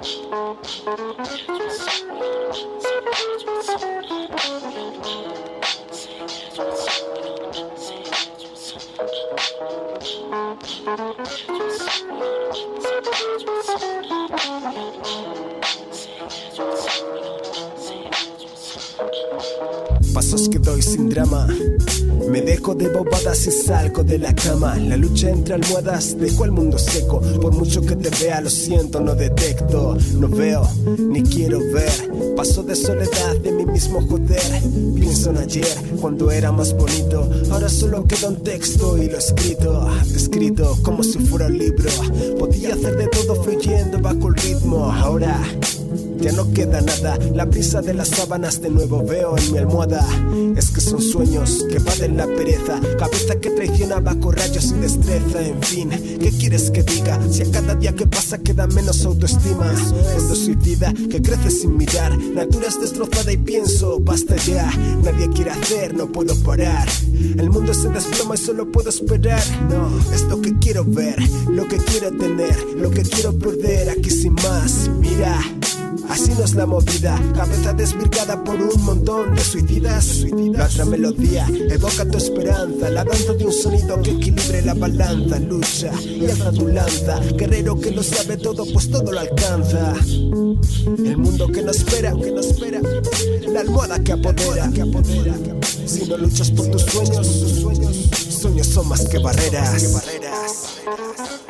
Pasos que doy sin drama, me dejo de bobadas y salgo de la cama. La lucha entre almohadas dejó el mundo seco. Por mucho que te vea, lo siento, no detecto. No veo, ni quiero ver. Paso de soledad, de mí mismo joder. Pienso en ayer, cuando era más bonito. Ahora solo queda un texto y lo escrito, descrito como si fuera un libro. Podía hacer de todo fluyendo bajo el ritmo. Ahora ya no queda nada, la brisa de las sábanas de nuevo veo en mi almohada. Es que son sueños que evaden la pereza, cabeza que traiciona bajo rayos y destreza. En fin, ¿qué quieres que diga? Si a cada día que pasa queda menos autoestima. Mundo suicida que crece sin mirar, natura es destrozada y pienso, basta ya. Nadie quiere hacer, no puedo parar. El mundo se desploma y solo puedo esperar. No, es lo que quiero ver, lo que quiero tener, lo que quiero perder, aquí sin más. Mira, así no es la movida, cabeza desvirgada por un montón de suicidas. La otra melodía evoca tu esperanza, la danza de un sonido que equilibre la balanza. Lucha y alza tu lanza, guerrero que lo sabe todo, pues todo lo alcanza. El mundo que no espera, la almohada que apodera. Si no luchas por tus sueños, sueños son más que barreras.